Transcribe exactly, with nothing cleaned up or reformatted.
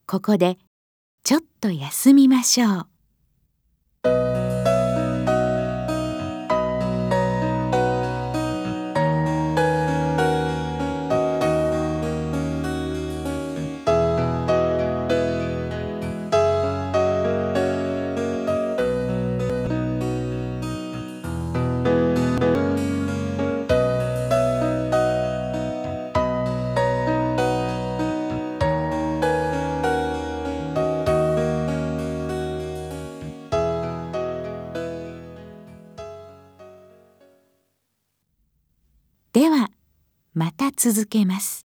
ここでちょっと休みましょう。では、また続けます。